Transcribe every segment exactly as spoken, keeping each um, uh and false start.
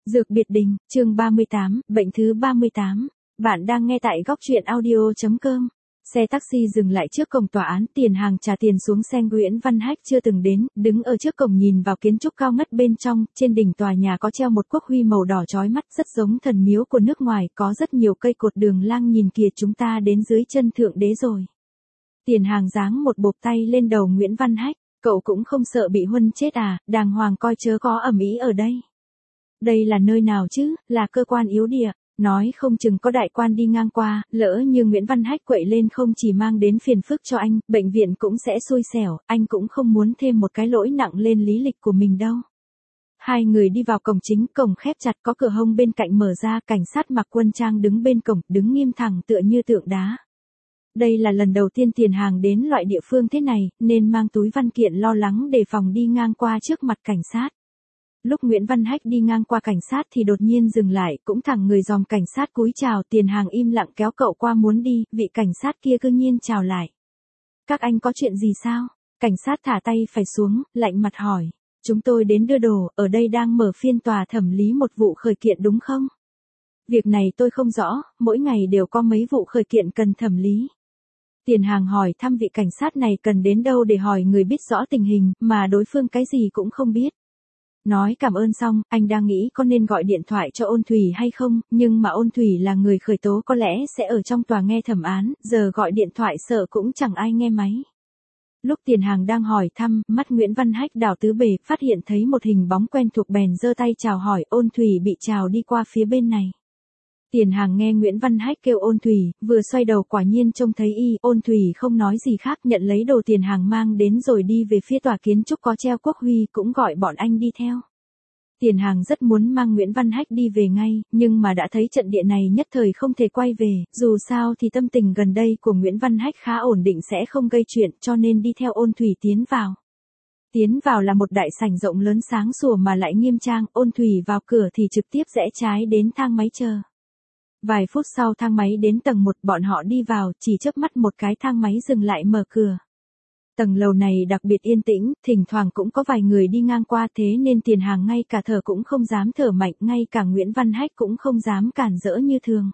Dược biệt đình, chương ba mươi tám, bệnh thứ ba mươi tám. Bạn đang nghe tại góc truyện audio.com. Xe taxi dừng lại trước cổng tòa án, Tiền Hàng trả tiền xuống xe. Nguyễn Văn Hách chưa từng đến, đứng ở trước cổng nhìn vào kiến trúc cao ngất bên trong, trên đỉnh tòa nhà có treo một quốc huy màu đỏ chói mắt, rất giống thần miếu của nước ngoài, có rất nhiều cây cột đường lang, nhìn kìa, chúng ta đến dưới chân thượng đế rồi. Tiền Hàng giáng một bộp tay lên đầu Nguyễn Văn Hách, cậu cũng không sợ bị huân chết à, đàng hoàng coi chớ có ầm ĩ ở đây. Đây là nơi nào chứ, là cơ quan yếu địa, nói không chừng có đại quan đi ngang qua, lỡ như Nguyễn Văn Hách quậy lên không chỉ mang đến phiền phức cho anh, bệnh viện cũng sẽ xui xẻo, anh cũng không muốn thêm một cái lỗi nặng lên lý lịch của mình đâu. Hai người đi vào cổng chính, cổng khép chặt, có cửa hông bên cạnh mở ra, cảnh sát mặc quân trang đứng bên cổng, đứng nghiêm thẳng tựa như tượng đá. Đây là lần đầu tiên Tiền Hàng đến loại địa phương thế này, nên mang túi văn kiện lo lắng đề phòng đi ngang qua trước mặt cảnh sát. Lúc Nguyễn Văn Hách đi ngang qua cảnh sát thì đột nhiên dừng lại, cũng thẳng người dòm cảnh sát cúi chào. Tiền Hàng im lặng kéo cậu qua muốn đi, vị cảnh sát kia cư nhiên chào lại. Các anh có chuyện gì sao? Cảnh sát thả tay phải xuống, lạnh mặt hỏi. Chúng tôi đến đưa đồ, ở đây đang mở phiên tòa thẩm lý một vụ khởi kiện đúng không? Việc này tôi không rõ, mỗi ngày đều có mấy vụ khởi kiện cần thẩm lý. Tiền Hàng hỏi thăm vị cảnh sát này cần đến đâu để hỏi người biết rõ tình hình, mà đối phương cái gì cũng không biết. Nói cảm ơn xong, anh đang nghĩ có nên gọi điện thoại cho Ôn Thủy hay không, nhưng mà Ôn Thủy là người khởi tố, có lẽ sẽ ở trong tòa nghe thẩm án, giờ gọi điện thoại sợ cũng chẳng ai nghe máy. Lúc Tiền Hàng đang hỏi thăm, mắt Nguyễn Văn Hách đảo tứ bề, phát hiện thấy một hình bóng quen thuộc bèn giơ tay chào hỏi. Ôn Thủy bị chào đi qua phía bên này. Tiền Hàng nghe Nguyễn Văn Hách kêu Ôn Thủy, vừa xoay đầu quả nhiên trông thấy y. Ôn Thủy không nói gì khác, nhận lấy đồ Tiền Hàng mang đến rồi đi về phía tòa kiến trúc có treo quốc huy, cũng gọi bọn anh đi theo. Tiền Hàng rất muốn mang Nguyễn Văn Hách đi về ngay, nhưng mà đã thấy trận địa này nhất thời không thể quay về, dù sao thì tâm tình gần đây của Nguyễn Văn Hách khá ổn định, sẽ không gây chuyện, cho nên đi theo Ôn Thủy tiến vào. Tiến vào là một đại sảnh rộng lớn sáng sủa mà lại nghiêm trang. Ôn Thủy vào cửa thì trực tiếp rẽ trái đến thang máy chờ. Vài phút sau thang máy đến tầng một, bọn họ đi vào, chỉ chớp mắt một cái thang máy dừng lại mở cửa. Tầng lầu này đặc biệt yên tĩnh, thỉnh thoảng cũng có vài người đi ngang qua, thế nên Tiền Hàng ngay cả thở cũng không dám thở mạnh, ngay cả Nguyễn Văn Hách cũng không dám cản rỡ như thường.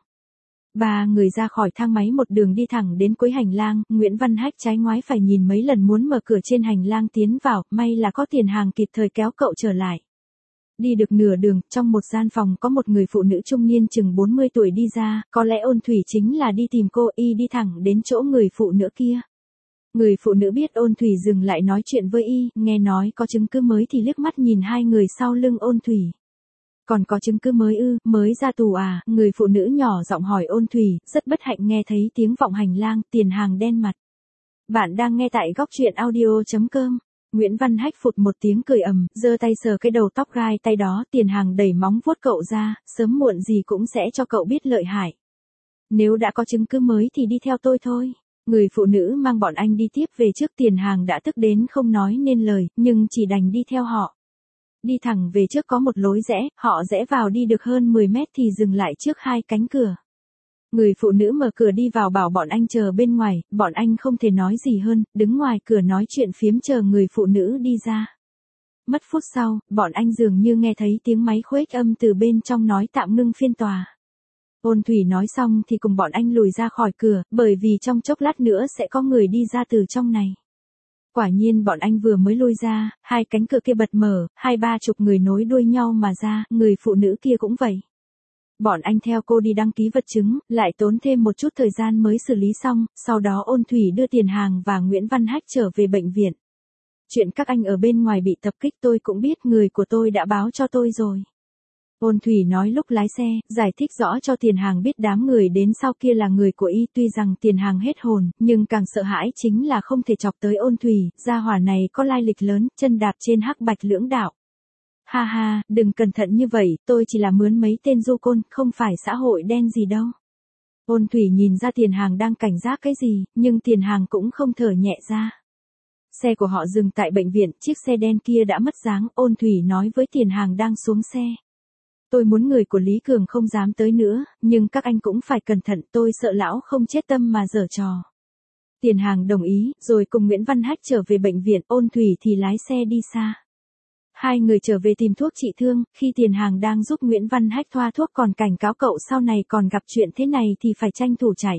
Ba người ra khỏi thang máy một đường đi thẳng đến cuối hành lang, Nguyễn Văn Hách trái ngoái phải nhìn mấy lần muốn mở cửa trên hành lang tiến vào, may là có Tiền Hàng kịp thời kéo cậu trở lại. Đi được nửa đường, trong một gian phòng có một người phụ nữ trung niên chừng bốn mươi tuổi đi ra, có lẽ Ôn Thủy chính là đi tìm cô. Y đi thẳng đến chỗ người phụ nữ kia. Người phụ nữ biết Ôn Thủy dừng lại nói chuyện với y, nghe nói có chứng cứ mới thì liếc mắt nhìn hai người sau lưng Ôn Thủy. Còn có chứng cứ mới ư, mới ra tù à? Người phụ nữ nhỏ giọng hỏi Ôn Thủy, rất bất hạnh nghe thấy tiếng vọng hành lang. Tiền Hàng đen mặt. Bạn đang nghe tại góc truyện audio.com. Nguyễn Văn Hách phụt một tiếng cười ầm, giơ tay sờ cái đầu tóc gai tay đó. Tiền Hàng đẩy móng vuốt cậu ra, sớm muộn gì cũng sẽ cho cậu biết lợi hại. Nếu đã có chứng cứ mới thì đi theo tôi thôi. Người phụ nữ mang bọn anh đi tiếp về trước. Tiền Hàng đã tức đến không nói nên lời, nhưng chỉ đành đi theo họ. Đi thẳng về trước có một lối rẽ, họ rẽ vào đi được hơn mười mét thì dừng lại trước hai cánh cửa. Người phụ nữ mở cửa đi vào bảo bọn anh chờ bên ngoài, bọn anh không thể nói gì hơn, đứng ngoài cửa nói chuyện phiếm chờ người phụ nữ đi ra. Mất phút sau, bọn anh dường như nghe thấy tiếng máy khuếch âm từ bên trong nói tạm ngưng phiên tòa. Ôn Thủy nói xong thì cùng bọn anh lùi ra khỏi cửa, bởi vì trong chốc lát nữa sẽ có người đi ra từ trong này. Quả nhiên bọn anh vừa mới lui ra, hai cánh cửa kia bật mở, hai ba chục người nối đuôi nhau mà ra, người phụ nữ kia cũng vậy. Bọn anh theo cô đi đăng ký vật chứng, lại tốn thêm một chút thời gian mới xử lý xong, sau đó Ôn Thủy đưa Tiền Hàng và Nguyễn Văn Hách trở về bệnh viện. Chuyện các anh ở bên ngoài bị tập kích tôi cũng biết, người của tôi đã báo cho tôi rồi. Ôn Thủy nói lúc lái xe, giải thích rõ cho Tiền Hàng biết đám người đến sau kia là người của y. Tuy rằng Tiền Hàng hết hồn, nhưng càng sợ hãi chính là không thể chọc tới Ôn Thủy, gia hỏa này có lai lịch lớn, chân đạp trên hắc bạch lưỡng đạo. Ha ha, đừng cẩn thận như vậy, tôi chỉ là mướn mấy tên du côn, không phải xã hội đen gì đâu. Ôn Thủy nhìn ra Tiền Hàng đang cảnh giác cái gì, nhưng Tiền Hàng cũng không thở nhẹ ra. Xe của họ dừng tại bệnh viện, chiếc xe đen kia đã mất dáng. Ôn Thủy nói với Tiền Hàng đang xuống xe. Tôi muốn người của Lý Cường không dám tới nữa, nhưng các anh cũng phải cẩn thận, tôi sợ lão không chết tâm mà giở trò. Tiền Hàng đồng ý, rồi cùng Nguyễn Văn Hách trở về bệnh viện. Ôn Thủy thì lái xe đi xa. Hai người trở về tìm thuốc trị thương, khi Tiền Hàng đang giúp Nguyễn Văn Hách thoa thuốc còn cảnh cáo cậu sau này còn gặp chuyện thế này thì phải tranh thủ chạy.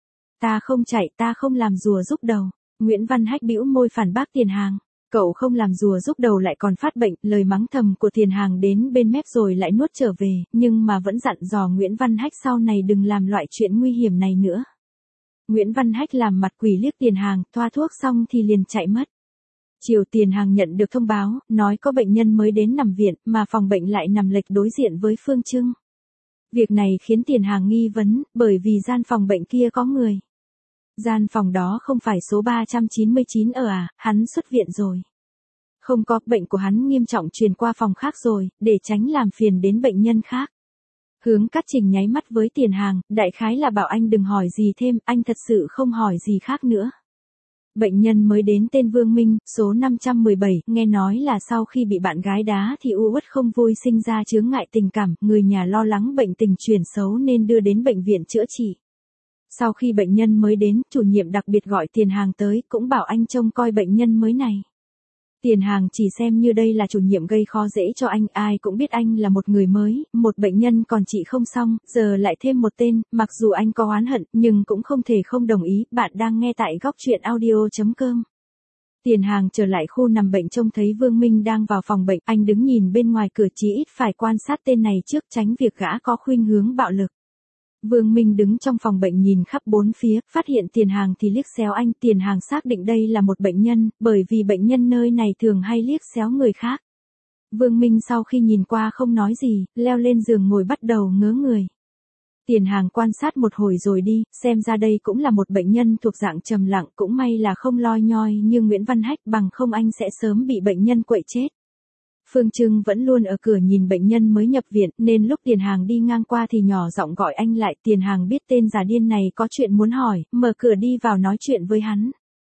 Ta không chạy, ta không làm rùa rúc đầu. Nguyễn Văn Hách bĩu môi phản bác Tiền Hàng. Cậu không làm rùa rúc đầu lại còn phát bệnh, lời mắng thầm của Tiền Hàng đến bên mép rồi lại nuốt trở về, nhưng mà vẫn dặn dò Nguyễn Văn Hách sau này đừng làm loại chuyện nguy hiểm này nữa. Nguyễn Văn Hách làm mặt quỷ liếc Tiền Hàng, thoa thuốc xong thì liền chạy mất. Chiều Tiền Hàng nhận được thông báo, nói có bệnh nhân mới đến nằm viện, mà phòng bệnh lại nằm lệch đối diện với Phương Trưng. Việc này khiến Tiền Hàng nghi vấn, bởi vì gian phòng bệnh kia có người. Gian phòng đó không phải số ba trăm chín mươi chín ở à, hắn xuất viện rồi. Không có, bệnh của hắn nghiêm trọng truyền qua phòng khác rồi, để tránh làm phiền đến bệnh nhân khác. Hướng Cát Trình nháy mắt với Tiền Hàng, đại khái là bảo anh đừng hỏi gì thêm, anh thật sự không hỏi gì khác nữa. Bệnh nhân mới đến tên Vương Minh, số năm trăm mười bảy, nghe nói là sau khi bị bạn gái đá thì u uất không vui sinh ra chướng ngại tình cảm, người nhà lo lắng bệnh tình chuyển xấu nên đưa đến bệnh viện chữa trị. Sau khi bệnh nhân mới đến, chủ nhiệm đặc biệt gọi Tiền Hàng tới, cũng bảo anh trông coi bệnh nhân mới này. Tiền Hàng chỉ xem như đây là chủ nhiệm gây khó dễ cho anh, ai cũng biết anh là một người mới, một bệnh nhân còn trị không xong, giờ lại thêm một tên, mặc dù anh có oán hận, nhưng cũng không thể không đồng ý, bạn đang nghe tại góc truyện audio chấm com. Tiền Hàng trở lại khu nằm bệnh trông thấy Vương Minh đang vào phòng bệnh, anh đứng nhìn bên ngoài cửa chí ít phải quan sát tên này trước tránh việc gã có khuynh hướng bạo lực. Vương Minh đứng trong phòng bệnh nhìn khắp bốn phía, phát hiện Tiền Hàng thì liếc xéo anh. Tiền Hàng xác định đây là một bệnh nhân, bởi vì bệnh nhân nơi này thường hay liếc xéo người khác. Vương Minh sau khi nhìn qua không nói gì, leo lên giường ngồi bắt đầu ngớ người. Tiền Hàng quan sát một hồi rồi đi, xem ra đây cũng là một bệnh nhân thuộc dạng trầm lặng, cũng may là không loi nhoi như Nguyễn Văn Hách, bằng không anh sẽ sớm bị bệnh nhân quậy chết. Phương Trưng vẫn luôn ở cửa nhìn bệnh nhân mới nhập viện, nên lúc Tiền Hàng đi ngang qua thì nhỏ giọng gọi anh lại. Tiền Hàng biết tên già điên này có chuyện muốn hỏi, mở cửa đi vào nói chuyện với hắn.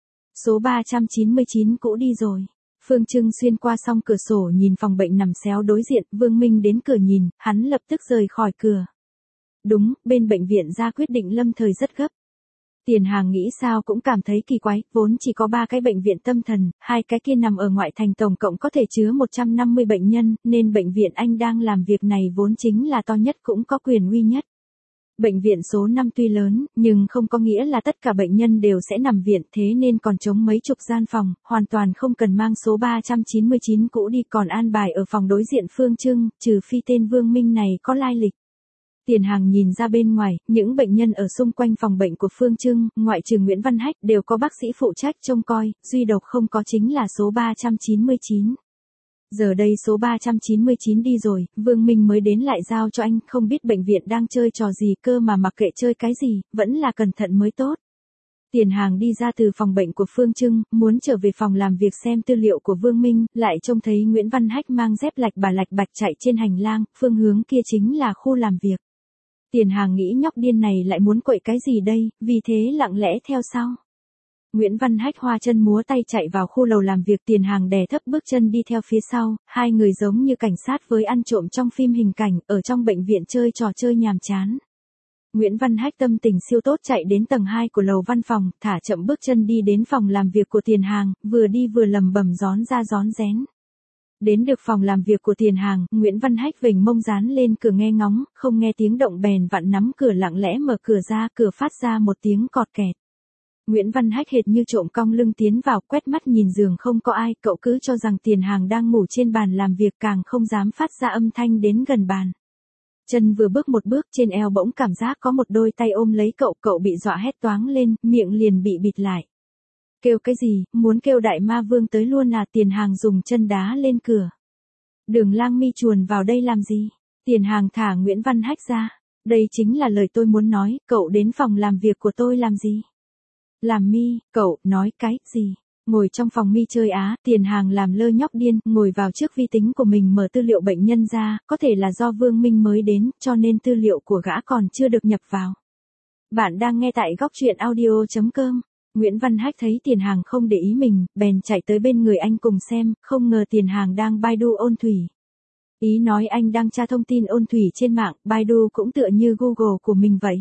Số ba trăm chín mươi chín cũ đi rồi. Phương Trưng xuyên qua song cửa sổ nhìn phòng bệnh nằm xéo đối diện, Vương Minh đến cửa nhìn, hắn lập tức rời khỏi cửa. Đúng, bên bệnh viện ra quyết định lâm thời rất gấp. Tiền Hàng nghĩ sao cũng cảm thấy kỳ quái, vốn chỉ có ba cái bệnh viện tâm thần, hai cái kia nằm ở ngoại thành tổng cộng có thể chứa một trăm năm mươi bệnh nhân, nên bệnh viện anh đang làm việc này vốn chính là to nhất cũng có quyền uy nhất. Bệnh viện số năm tuy lớn, nhưng không có nghĩa là tất cả bệnh nhân đều sẽ nằm viện, thế nên còn trống mấy chục gian phòng, hoàn toàn không cần mang số ba trăm chín mươi chín cũ đi, còn an bài ở phòng đối diện Phương Trưng, trừ phi tên Vương Minh này có lai lịch. Tiền Hàng nhìn ra bên ngoài, những bệnh nhân ở xung quanh phòng bệnh của Phương Trưng, ngoại trừ Nguyễn Văn Hách đều có bác sĩ phụ trách trông coi, duy độc không có chính là số ba trăm chín mươi chín. Giờ đây số ba trăm chín mươi chín đi rồi, Vương Minh mới đến lại giao cho anh, không biết bệnh viện đang chơi trò gì cơ mà mặc kệ chơi cái gì, vẫn là cẩn thận mới tốt. Tiền Hàng đi ra từ phòng bệnh của Phương Trưng, muốn trở về phòng làm việc xem tư liệu của Vương Minh, lại trông thấy Nguyễn Văn Hách mang dép lạch bà lạch bạch chạy trên hành lang, phương hướng kia chính là khu làm việc. Tiền Hàng nghĩ nhóc điên này lại muốn quậy cái gì đây, vì thế lặng lẽ theo sau. Nguyễn Văn Hách hoa chân múa tay chạy vào khu lầu làm việc. Tiền Hàng đè thấp bước chân đi theo phía sau, hai người giống như cảnh sát với ăn trộm trong phim hình cảnh, ở trong bệnh viện chơi trò chơi nhàm chán. Nguyễn Văn Hách tâm tình siêu tốt chạy đến tầng hai của lầu văn phòng, thả chậm bước chân đi đến phòng làm việc của Tiền Hàng, vừa đi vừa lầm bầm rón ra rón rén. Đến được phòng làm việc của Tiền Hàng, Nguyễn Văn Hách vểnh mông dán lên cửa nghe ngóng, không nghe tiếng động bèn vặn nắm cửa lặng lẽ mở cửa ra, cửa phát ra một tiếng cọt kẹt. Nguyễn Văn Hách hệt như trộm cong lưng tiến vào, quét mắt nhìn giường không có ai, cậu cứ cho rằng Tiền Hàng đang ngủ trên bàn làm việc, càng không dám phát ra âm thanh đến gần bàn. Chân vừa bước một bước, trên eo bỗng cảm giác có một đôi tay ôm lấy cậu, cậu bị dọa hét toáng lên, miệng liền bị bịt lại. Kêu cái gì, muốn kêu đại ma vương tới luôn à? Tiền Hàng dùng chân đá lên cửa. Đường Lang Mi chuồn vào đây làm gì? Tiền Hàng thả Nguyễn Văn Hách ra. Đây chính là lời tôi muốn nói, cậu đến phòng làm việc của tôi làm gì? Làm Mi, cậu, nói cái gì? Ngồi trong phòng Mi chơi á? Tiền Hàng làm lơ nhóc điên, ngồi vào trước vi tính của mình mở tư liệu bệnh nhân ra, có thể là do Vương Minh mới đến, cho nên tư liệu của gã còn chưa được nhập vào. Bạn đang nghe tại góc truyện audio chấm com. Nguyễn Văn Hách thấy Tiền Hàng không để ý mình, bèn chạy tới bên người anh cùng xem, không ngờ Tiền Hàng đang Baidu ôn thủy. Ý nói anh đang tra thông tin ôn thủy trên mạng, Baidu cũng tựa như Google của mình vậy.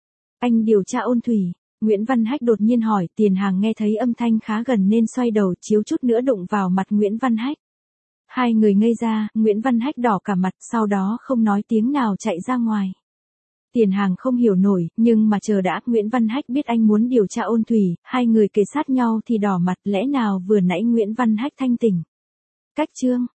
Anh điều tra ôn thủy. Nguyễn Văn Hách đột nhiên hỏi. Tiền Hàng nghe thấy âm thanh khá gần nên xoay đầu, chiếu chút nữa đụng vào mặt Nguyễn Văn Hách. Hai người ngây ra, Nguyễn Văn Hách đỏ cả mặt, sau đó không nói tiếng nào chạy ra ngoài. Tiền Hàng không hiểu nổi, nhưng mà chờ đã, Nguyễn Văn Hách biết anh muốn điều tra Ôn Thủy, hai người kề sát nhau thì đỏ mặt, lẽ nào vừa nãy Nguyễn Văn Hách thanh tỉnh. Cách chương